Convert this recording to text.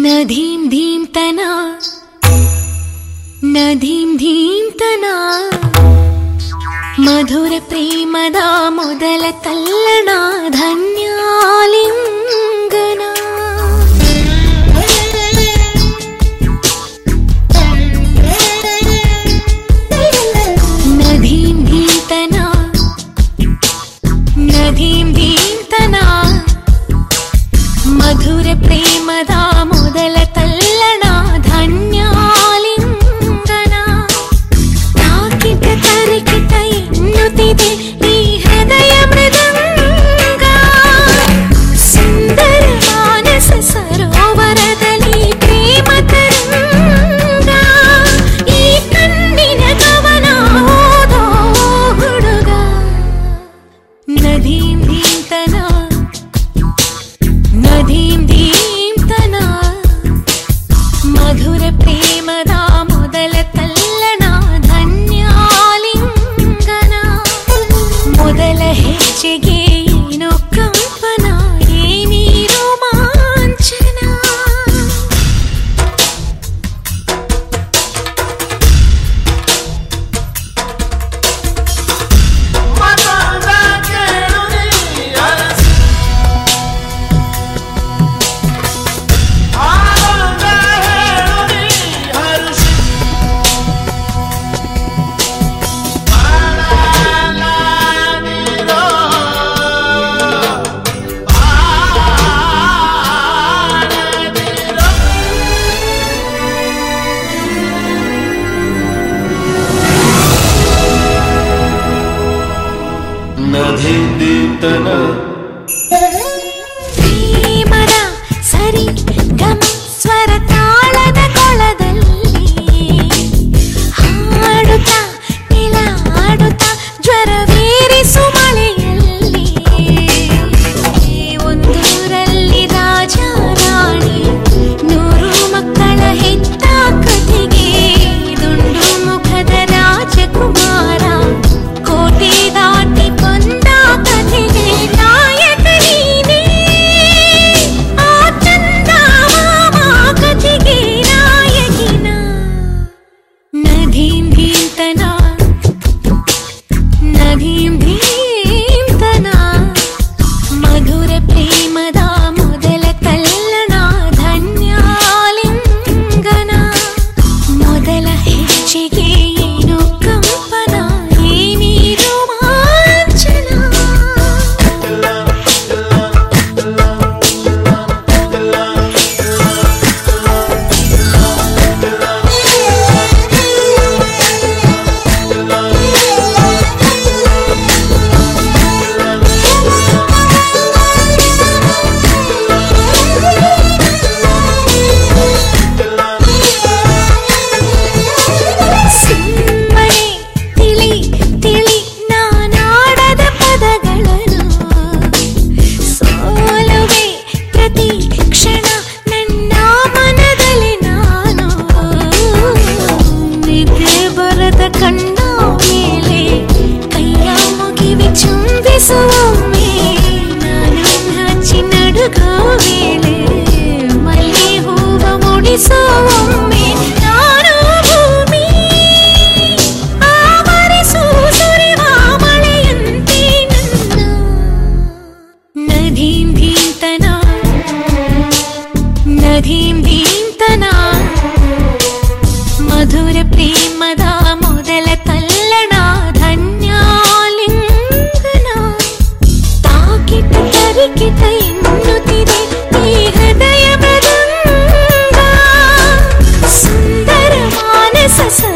ನದೀಂ ಧೀಂತನ ನದೀಂ ಧೀಂತನ ಮಧುರ ಪ್ರೇಮದ ಮೊದಲ ತಲ್ಲಣ ಧನ್ಯಾಲಿಂಗನ ನದೀಂ ಧೀಂತನ ನದೀಂ ಧೀಂತನ ಮಧುರ ಪ್ರೇಮದ ಮೊದಲ ತಲ್ಲಣ ಧನ್ಯಾಲಿಂಗನ ತಾಕಿಟ ತರಿಕಿಟ ಎನ್ನುತ್ತಿದೆ ಈ ಹೃದಯ ಮೃದಂಗ ಸುಂದರ ಮಾನಸ ಸರೋವರದಲ್ಲಿ ಪ್ರೇಮ ತರಂಗ ಈ ಕಣ್ಣಿನ ಗಮನ ಓದೋ ಹುಡುಗ ನದೀಂ ಧೀಂತನ ನದೀಂ ಧೀಂತನ ಮಧುರ ಪ್ರೇಮದ ಮೊದಲ ತಲ್ಲಣ ಧನ್ಯಾಲಿಂಗನ ಮೊದಲ ಹೆಜ್ಜೆಗೆ ಏನೋ ಕಂಪನ ಏನೇ ರೋಮಾಂಚನ ನದೀಂ ಧೀಂತನ ಪ್ರೇಮದ ಸರಿ ಗಮ ಸ್ವರ ತಾಳದ ಕೊಳದಲ್ಲಿ ಹಾಡುತ್ತಾ ನಿಲಾಡುತ್ತಾ ಜ್ವರವೇರಿಸು ಮಳೆಯಲ್ಲಿ ಒಂದೂರಲ್ಲಿ ರಾಜ ರಾಣಿ 100 ಮಕ್ಕಳ ಹೆತ್ತ ಕಥೆಗೆ ದುಂಡು ಮುಖದ ರಾಜಕುಮಾರ ಕೋಟೆ ದಾಟಿ ಬಂದ ಕಥೆಗೆ ನಾಯಕ ನೀನೇ ಆ ಚಂದ ಮಾಮ ಕಥೆಗೆ ನಾಯಕಿನ ನದೀಂ ಧೀಂತನ ನದೀಂ ಧೀಂತನ ಮಧುರ ಪ್ರೇಮದ ಮೊದಲ ತಲ್ಲಣ ಧನ್ಯಾಲಿಂಗನ ಮೊದಲ ಹೆಜ್ಜೆಗೆ ಏನೋ ಕಂಪನ ಏನೇ ರೋಮಾಂಚನ ಸುಮ್ಮನೆ ತಿಳಿ ತಿಳಿ ನಾನಾಡದ ಪದಗಳನ್ನು ಸೋಲುವೆ ಪ್ರತಿ ಕ್ಷಣ ನನ್ನ ಮನದಲ್ಲಿ ನಾನು ನಿದ್ದೆ ಬರದ ಕಣ್ಣ ಮೇಲೆ ಕೈಯ ಮುಗಿವಿ ಚುಂಬಿಸುವೊಮ್ಮೆ ನಾನು ಹಚ್ಚಿ ನಡುಗೋ ವೇಳೆ ಮಲ್ಲಿ ಹೂವ ಮುಡಿಸುವೊಮ್ಮೆ ನಾನು ಭೂಮಿ ಆವರಿಸು ಸುರಿವ ಮಳೆಯಂತೆ ನನ್ನ ನದೀಂ ಧೀಂತನ ನದೀಂ ಧೀಂತನ ಮಧುರ ಪ್ರೇಮದ ಮೊದಲ ತಲ್ಲಣ ಧನ್ಯಾಲಿಂಗನ ತಾಕಿಟ ತರಿಕಿಟ ಎನ್ನುತ್ತಿದೆ ಈ ಹೃದಯ ಮೃದಂಗ ಸುಂದರ ಮಾನಸ